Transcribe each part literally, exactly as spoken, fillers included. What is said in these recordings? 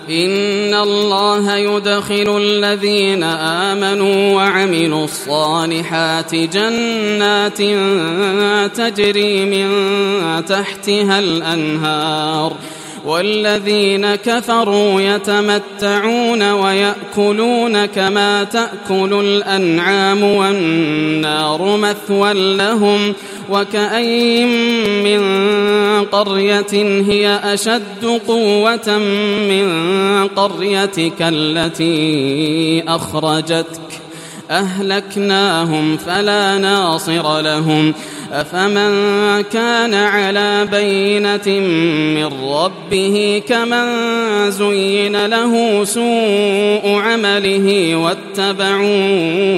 إن الله يدخل الذين آمنوا وعملوا الصالحات جنات تجري من تحتها الأنهار والذين كفروا يتمتعون ويأكلون كما تأكل الأنعام والنار مثوى لهم وكأين من قرية هي أشد قوة من قريتك التي أخرجتك أهلكناهم فلا ناصر لهم أفمن كان على بينة من ربه كمن زين له سوء عمله واتبعوا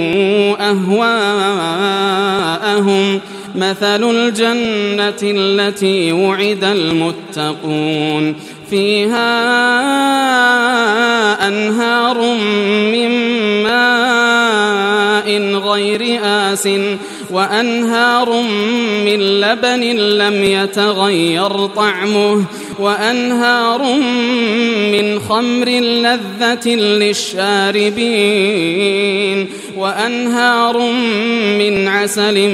أهواءهم مثل الجنة التي وعد المتقون فيها أنهار من ماء غير آسٍ وأنهار من لبن لم يتغير طعمه وأنهار من خمر لذة للشاربين وأنهار من عسل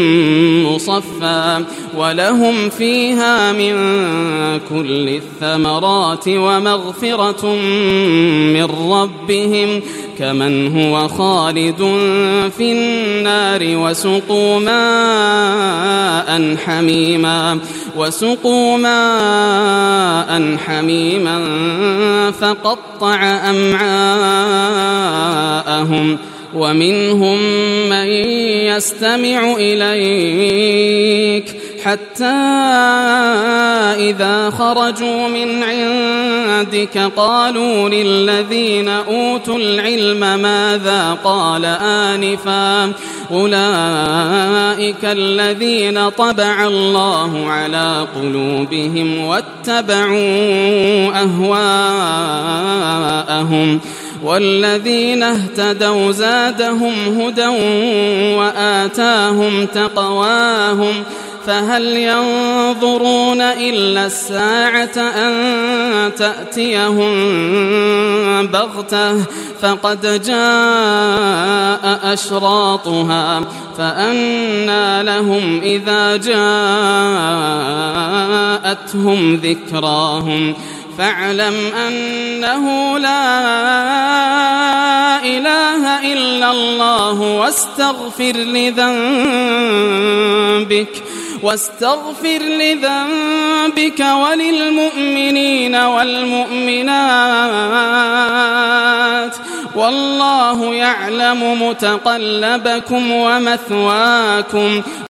مصفى ولهم فيها من كل الثمرات ومغفرة من ربهم كمن هو خالد في النار وسقوا ماء حميما وسقوا ماء حميما فقطع أمعاءهم ومنهم من يستمع إليك حتى إذا خرجوا من عندك قالوا للذين أوتوا العلم ماذا قال آنفا أولئك الذين طبع الله على قلوبهم واتبعوا أهواءهم والذين اهتدوا زادهم هدى وآتاهم تقواهم فهل ينظرون إلا الساعة أن تأتيهم بغتة فقد جاء أشراطها فأنى لهم إذا جاءتهم ذكراهم فاعلم أنه لا إله إلا الله واستغفر لذنبك واستغفر لذنبك وللمؤمنين والمؤمنات والله يعلم متقلبكم ومثواكم